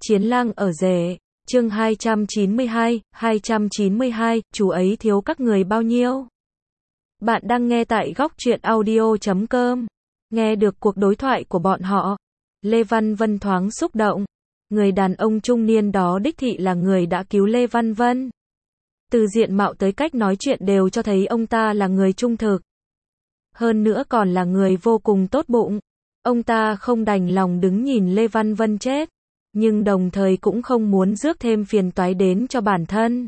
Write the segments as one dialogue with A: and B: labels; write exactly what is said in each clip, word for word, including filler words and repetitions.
A: Chiến lang ở rể, chương hai trăm chín mươi hai, hai trăm chín mươi hai, chú ấy thiếu các người bao nhiêu? Bạn đang nghe tại góc truyện audio chấm com. Nghe được cuộc đối thoại của bọn họ, Lê Văn Vân thoáng xúc động. Người đàn ông trung niên đó đích thị là người đã cứu Lê Văn Vân. Từ diện mạo tới cách nói chuyện đều cho thấy ông ta là người trung thực. Hơn nữa còn là người vô cùng tốt bụng. Ông ta không đành lòng đứng nhìn Lê Văn Vân chết, nhưng đồng thời cũng không muốn rước thêm phiền toái đến cho bản thân.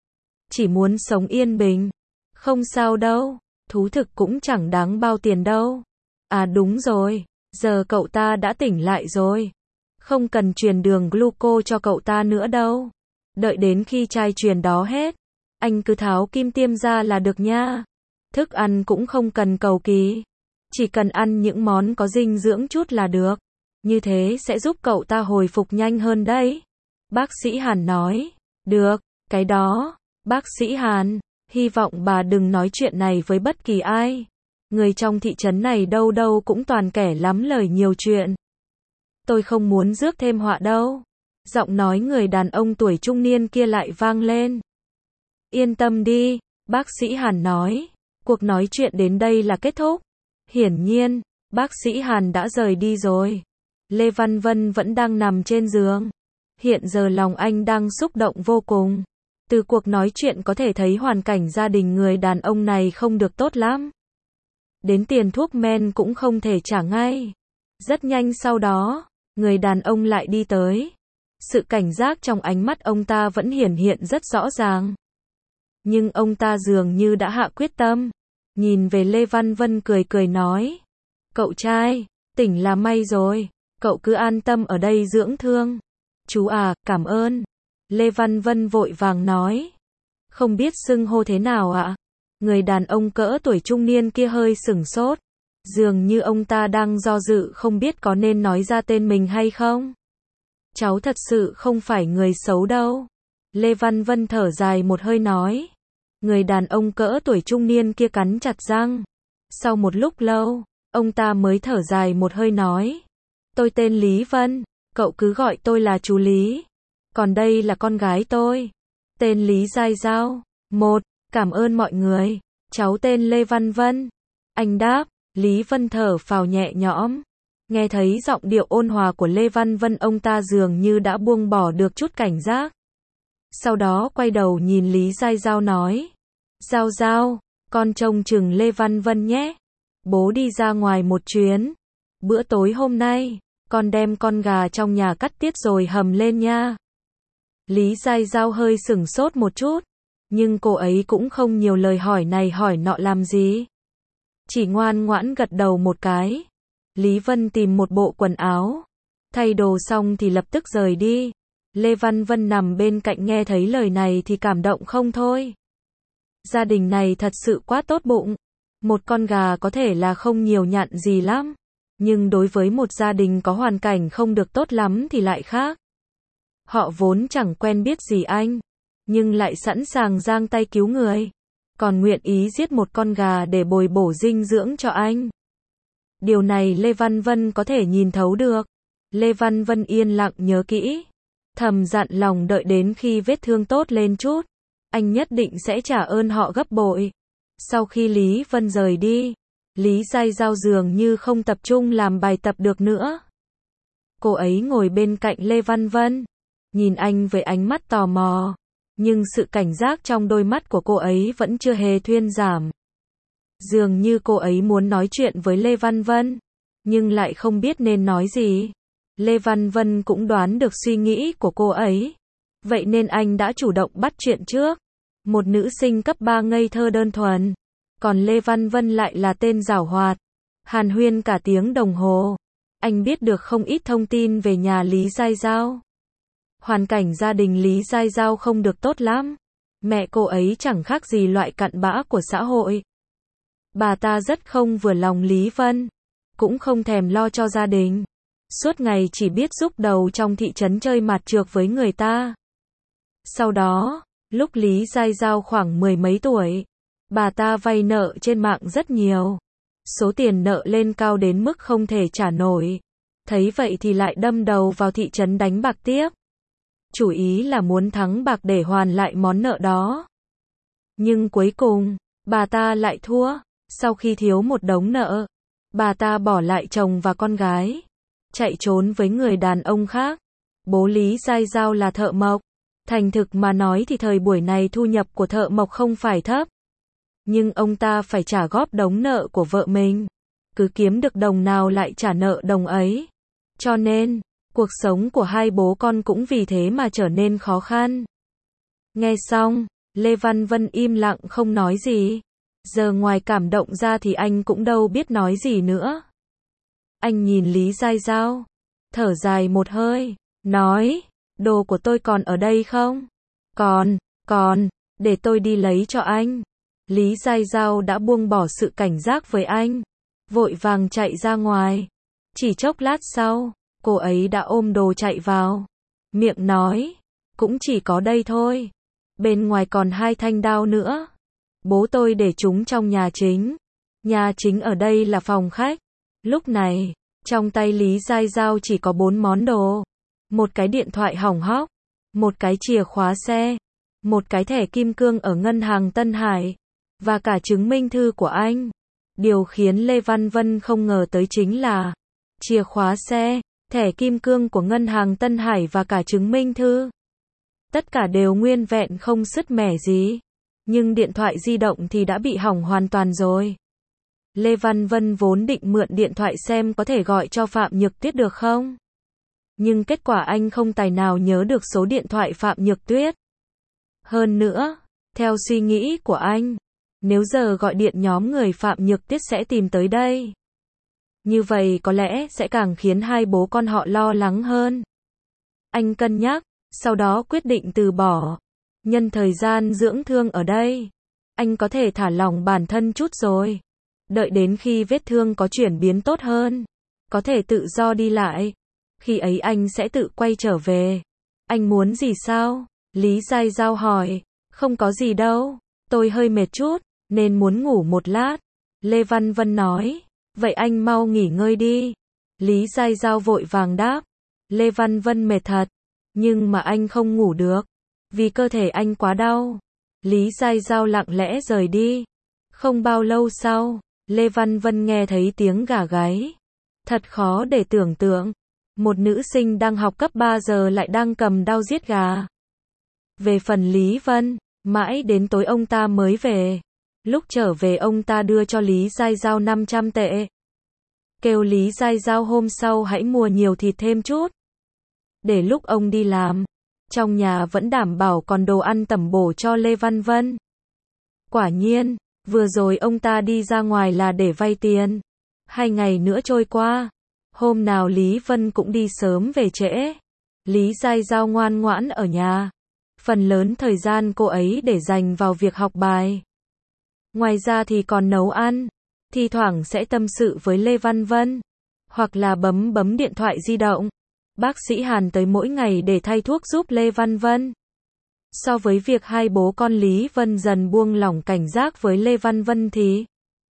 A: Chỉ muốn sống yên bình. Không sao đâu, thú thực cũng chẳng đáng bao tiền đâu. À đúng rồi, giờ cậu ta đã tỉnh lại rồi. Không cần truyền đường gluco cho cậu ta nữa đâu. Đợi đến khi chai truyền đó hết, anh cứ tháo kim tiêm ra là được nha. Thức ăn cũng không cần cầu kỳ. Chỉ cần ăn những món có dinh dưỡng chút là được. Như thế sẽ giúp cậu ta hồi phục nhanh hơn đấy. Bác sĩ Hàn nói. Được, cái đó. Bác sĩ Hàn, hy vọng bà đừng nói chuyện này với bất kỳ ai. Người trong thị trấn này đâu đâu cũng toàn kẻ lắm lời nhiều chuyện. Tôi không muốn rước thêm họa đâu. Giọng nói người đàn ông tuổi trung niên kia lại vang lên. Yên tâm đi, bác sĩ Hàn nói. Cuộc nói chuyện đến đây là kết thúc. Hiển nhiên, bác sĩ Hàn đã rời đi rồi. Lê Văn Vân vẫn đang nằm trên giường. Hiện giờ lòng anh đang xúc động vô cùng. Từ cuộc nói chuyện có thể thấy hoàn cảnh gia đình người đàn ông này không được tốt lắm. Đến tiền thuốc men cũng không thể trả ngay. Rất nhanh sau đó, người đàn ông lại đi tới. Sự cảnh giác trong ánh mắt ông ta vẫn hiển hiện rất rõ ràng. Nhưng ông ta dường như đã hạ quyết tâm. Nhìn về Lê Văn Vân cười cười nói. Cậu trai, tỉnh là may rồi. Cậu cứ an tâm ở đây dưỡng thương. Chú à, cảm ơn. Lê Văn Vân vội vàng nói. Không biết xưng hô thế nào ạ? Người đàn ông cỡ tuổi trung niên kia hơi sửng sốt. Dường như ông ta đang do dự không biết có nên nói ra tên mình hay không. Cháu thật sự không phải người xấu đâu. Lê Văn Vân thở dài một hơi nói. Người đàn ông cỡ tuổi trung niên kia cắn chặt răng. Sau một lúc lâu, ông ta mới thở dài một hơi nói. Tôi tên Lý Vân, cậu cứ gọi tôi là chú Lý. Còn đây là con gái tôi. Tên Lý Giai Giao. Một, cảm ơn mọi người. Cháu tên Lê Văn Vân. Anh đáp, Lý Vân thở phào nhẹ nhõm. Nghe thấy giọng điệu ôn hòa của Lê Văn Vân, ông ta dường như đã buông bỏ được chút cảnh giác. Sau đó quay đầu nhìn Lý Giai Giao nói. Giao Giao, con trông chừng Lê Văn Vân nhé. Bố đi ra ngoài một chuyến. Bữa tối hôm nay, con đem con gà trong nhà cắt tiết rồi hầm lên nha. Lý Giai Giao hơi sửng sốt một chút. Nhưng cô ấy cũng không nhiều lời hỏi này hỏi nọ làm gì. Chỉ ngoan ngoãn gật đầu một cái. Lý Vân tìm một bộ quần áo. Thay đồ xong thì lập tức rời đi. Lê Văn Vân nằm bên cạnh nghe thấy lời này thì cảm động không thôi. Gia đình này thật sự quá tốt bụng. Một con gà có thể là không nhiều nhặn gì lắm. Nhưng đối với một gia đình có hoàn cảnh không được tốt lắm thì lại khác. Họ vốn chẳng quen biết gì anh. Nhưng lại sẵn sàng giang tay cứu người. Còn nguyện ý giết một con gà để bồi bổ dinh dưỡng cho anh. Điều này Lê Văn Vân có thể nhìn thấu được. Lê Văn Vân yên lặng nhớ kỹ. Thầm dặn lòng đợi đến khi vết thương tốt lên chút. Anh nhất định sẽ trả ơn họ gấp bội. Sau khi Lý Vân rời đi, Lý Giai Giao dường như không tập trung làm bài tập được nữa. Cô ấy ngồi bên cạnh Lê Văn Vân. Nhìn anh với ánh mắt tò mò. Nhưng sự cảnh giác trong đôi mắt của cô ấy vẫn chưa hề thuyên giảm. Dường như cô ấy muốn nói chuyện với Lê Văn Vân. Nhưng lại không biết nên nói gì. Lê Văn Vân cũng đoán được suy nghĩ của cô ấy. Vậy nên anh đã chủ động bắt chuyện trước. Một nữ sinh cấp ba ngây thơ đơn thuần. Còn Lê Văn Vân lại là tên giảo hoạt. Hàn huyên cả tiếng đồng hồ. Anh biết được không ít thông tin về nhà Lý Giai Giao. Hoàn cảnh gia đình Lý Giai Giao không được tốt lắm. Mẹ cô ấy chẳng khác gì loại cặn bã của xã hội. Bà ta rất không vừa lòng Lý Vân. Cũng không thèm lo cho gia đình. Suốt ngày chỉ biết rúc đầu trong thị trấn chơi mạt trược với người ta. Sau đó, lúc Lý Giai Giao khoảng mười mấy tuổi, bà ta vay nợ trên mạng rất nhiều. Số tiền nợ lên cao đến mức không thể trả nổi. Thấy vậy thì lại đâm đầu vào thị trấn đánh bạc tiếp. chủ ý là muốn thắng bạc để hoàn lại món nợ đó. Nhưng cuối cùng, bà ta lại thua. Sau khi thiếu một đống nợ, bà ta bỏ lại chồng và con gái, chạy trốn với người đàn ông khác. Bố Lý Giai Dao là thợ mộc. Thành thực mà nói thì thời buổi này thu nhập của thợ mộc không phải thấp. Nhưng ông ta phải trả góp đống nợ của vợ mình. Cứ kiếm được đồng nào lại trả nợ đồng ấy. Cho nên, cuộc sống của hai bố con cũng vì thế mà trở nên khó khăn. Nghe xong, Lê Văn Vân im lặng không nói gì. Giờ ngoài cảm động ra thì anh cũng đâu biết nói gì nữa. Anh nhìn Lý Giai Dao, thở dài một hơi, nói, đồ của tôi còn ở đây không? Còn, còn, để tôi đi lấy cho anh. Lý Giai Dao đã buông bỏ sự cảnh giác với anh, vội vàng chạy ra ngoài. Chỉ chốc lát sau, cô ấy đã ôm đồ chạy vào. Miệng nói, cũng chỉ có đây thôi. Bên ngoài còn hai thanh đao nữa. Bố tôi để chúng trong nhà chính. Nhà chính ở đây là phòng khách. Lúc này, trong tay Lý Giai Dao chỉ có bốn món đồ. Một cái điện thoại hỏng hóc, một cái chìa khóa xe, một cái thẻ kim cương ở ngân hàng Tân Hải, và cả chứng minh thư của anh. Điều khiến Lê Văn Vân không ngờ tới chính là chìa khóa xe, thẻ kim cương của ngân hàng Tân Hải và cả chứng minh thư. Tất cả đều nguyên vẹn không sứt mẻ gì. Nhưng điện thoại di động thì đã bị hỏng hoàn toàn rồi. Lê Văn Vân vốn định mượn điện thoại xem có thể gọi cho Phạm Nhược Tuyết được không. Nhưng kết quả anh không tài nào nhớ được số điện thoại Phạm Nhược Tuyết. Hơn nữa, theo suy nghĩ của anh, nếu giờ gọi điện nhóm người Phạm Nhược Tuyết sẽ tìm tới đây. Như vậy có lẽ sẽ càng khiến hai bố con họ lo lắng hơn. Anh cân nhắc, sau đó quyết định từ bỏ. Nhân thời gian dưỡng thương ở đây, anh có thể thả lỏng bản thân chút rồi. Đợi đến khi vết thương có chuyển biến tốt hơn, có thể tự do đi lại. Khi ấy anh sẽ tự quay trở về. Anh muốn gì sao? Lý Giai Dao hỏi. Không có gì đâu, tôi hơi mệt chút, nên muốn ngủ một lát. Lê Văn Vân nói. Vậy anh mau nghỉ ngơi đi. Lý Giai Dao vội vàng đáp. Lê Văn Vân mệt thật, nhưng mà anh không ngủ được, vì cơ thể anh quá đau. Lý Giai Dao lặng lẽ rời đi. Không bao lâu sau, Lê Văn Vân nghe thấy tiếng gà gáy. Thật khó để tưởng tượng, một nữ sinh đang học cấp ba giờ lại đang cầm đao giết gà. Về phần Lý Vân, mãi đến tối ông ta mới về. Lúc trở về ông ta đưa cho Lý Giai Dao năm trăm tệ. Kêu Lý Giai Dao hôm sau hãy mua nhiều thịt thêm chút. Để lúc ông đi làm, trong nhà vẫn đảm bảo còn đồ ăn tẩm bổ cho Lê Văn Vân. Quả nhiên, vừa rồi ông ta đi ra ngoài là để vay tiền. Hai ngày nữa trôi qua, hôm nào Lý Vân cũng đi sớm về trễ. Lý Giai Dao ngoan ngoãn ở nhà. Phần lớn thời gian cô ấy để dành vào việc học bài. Ngoài ra thì còn nấu ăn, thi thoảng sẽ tâm sự với Lê Văn Vân, hoặc là bấm bấm điện thoại di động. Bác sĩ Hàn tới mỗi ngày để thay thuốc giúp Lê Văn Vân. So với việc hai bố con Lý Vân dần buông lỏng cảnh giác với Lê Văn Vân thì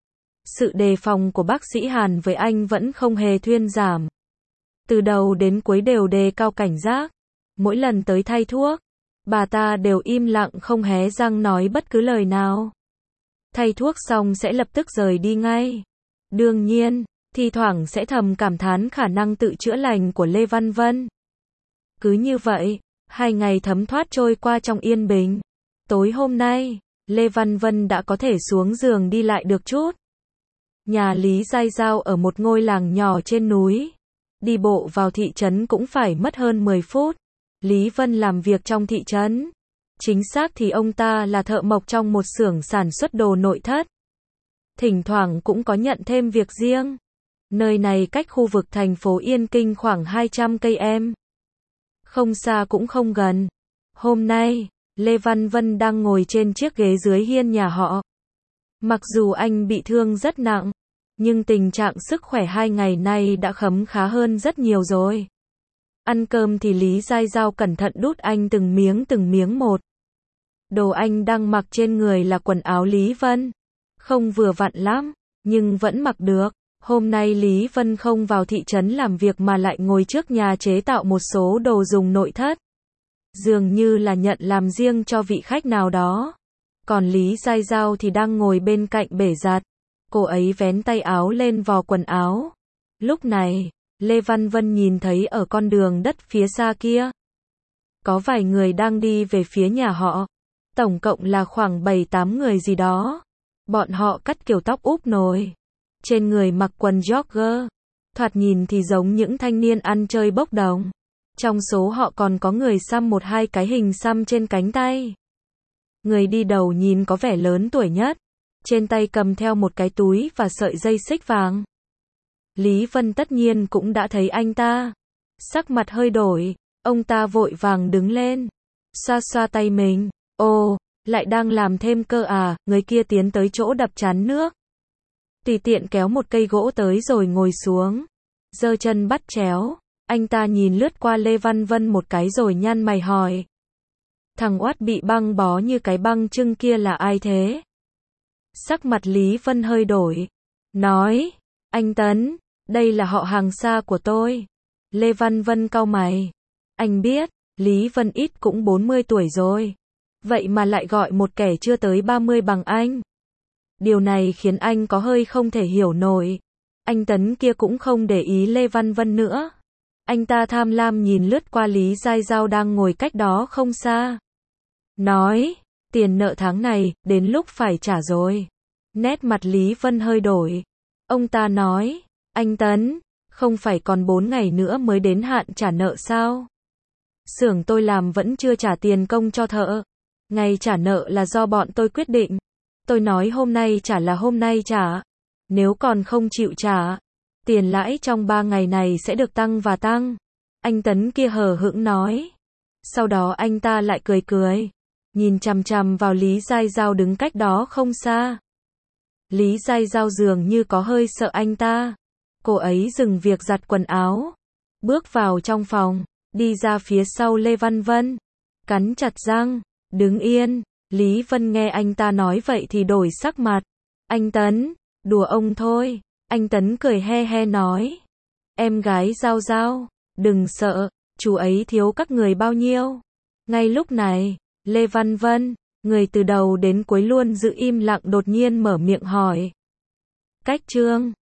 A: sự đề phòng của bác sĩ Hàn với anh vẫn không hề thuyên giảm. Từ đầu đến cuối đều đề cao cảnh giác. Mỗi lần tới thay thuốc, bà ta đều im lặng không hé răng nói bất cứ lời nào. Thay thuốc xong sẽ lập tức rời đi ngay. Đương nhiên, thi thoảng sẽ thầm cảm thán khả năng tự chữa lành của Lê Văn Vân. Cứ như vậy, hai ngày thấm thoát trôi qua trong yên bình. Tối hôm nay, Lê Văn Vân đã có thể xuống giường đi lại được chút. Nhà Lý Giai Dao ở một ngôi làng nhỏ trên núi. Đi bộ vào thị trấn cũng phải mất hơn mười phút. Lý Vân làm việc trong thị trấn. Chính xác thì ông ta là thợ mộc trong một xưởng sản xuất đồ nội thất. Thỉnh thoảng cũng có nhận thêm việc riêng. Nơi này cách khu vực thành phố Yên Kinh khoảng hai trăm cây em. Không xa cũng không gần. Hôm nay, Lê Văn Vân đang ngồi trên chiếc ghế dưới hiên nhà họ. Mặc dù anh bị thương rất nặng, nhưng tình trạng sức khỏe hai ngày nay đã khấm khá hơn rất nhiều rồi. Ăn cơm thì Lý Giai Dao cẩn thận đút anh từng miếng từng miếng một. Đồ anh đang mặc trên người là quần áo Lý Vân. Không vừa vặn lắm, nhưng vẫn mặc được. Hôm nay Lý Vân không vào thị trấn làm việc mà lại ngồi trước nhà chế tạo một số đồ dùng nội thất. dường như là nhận làm riêng cho vị khách nào đó. Còn Lý Giai Giao thì đang ngồi bên cạnh bể giặt. Cô ấy vén tay áo lên vò quần áo. Lúc này, Lê Văn Vân nhìn thấy ở con đường đất phía xa kia, có vài người đang đi về phía nhà họ. Tổng cộng là khoảng bảy tám người gì đó. Bọn họ cắt kiểu tóc úp nồi. Trên người mặc quần jogger. Thoạt nhìn thì giống những thanh niên ăn chơi bốc đồng. Trong số họ còn có người xăm một hai cái hình xăm trên cánh tay. Người đi đầu nhìn có vẻ lớn tuổi nhất. Trên tay cầm theo một cái túi và sợi dây xích vàng. Lý Vân tất nhiên cũng đã thấy anh ta. Sắc mặt hơi đổi. Ông ta vội vàng đứng lên. Xoa xoa tay mình. Ồ, lại đang làm thêm cơ à. Người kia tiến tới chỗ đập chắn nước. Tùy tiện kéo một cây gỗ tới rồi ngồi xuống. Giơ chân bắt chéo. Anh ta nhìn lướt qua Lê Văn Vân một cái rồi nhăn mày hỏi. Thằng oát bị băng bó như cái băng chưng kia là ai thế? Sắc mặt Lý Vân hơi đổi. Nói, anh Tấn, đây là họ hàng xa của tôi. Lê Văn Vân cau mày. Anh biết, Lý Vân ít cũng bốn mươi tuổi rồi. Vậy mà lại gọi một kẻ chưa tới ba mươi bằng anh. Điều này khiến anh có hơi không thể hiểu nổi. Anh Tấn kia cũng không để ý Lê Văn Vân nữa. Anh ta tham lam nhìn lướt qua Lý Giai Giao đang ngồi cách đó không xa. Nói, tiền nợ tháng này, đến lúc phải trả rồi. Nét mặt Lý Vân hơi đổi. Ông ta nói, anh Tấn, không phải còn bốn ngày nữa mới đến hạn trả nợ sao? Xưởng tôi làm vẫn chưa trả tiền công cho thợ. Ngày trả nợ là do bọn tôi quyết định. Tôi nói hôm nay trả là hôm nay trả. Nếu còn không chịu trả, tiền lãi trong ba ngày này sẽ được tăng và tăng. Anh Tấn kia hờ hững nói. Sau đó anh ta lại cười cười. Nhìn chằm chằm vào Lý Giai Giao đứng cách đó không xa. Lý Giai Giao dường như có hơi sợ anh ta. Cô ấy dừng việc giặt quần áo. Bước vào trong phòng. Đi ra phía sau Lê Văn Vân. Cắn chặt răng. Đứng yên. Lý Vân nghe anh ta nói vậy thì đổi sắc mặt. Anh Tấn, đùa ông thôi. Anh Tấn cười he he nói. Em gái Giao Giao, đừng sợ, chú ấy thiếu các người bao nhiêu. Ngay lúc này, Lê Văn Vân, người từ đầu đến cuối luôn giữ im lặng đột nhiên mở miệng hỏi. Cách Trương.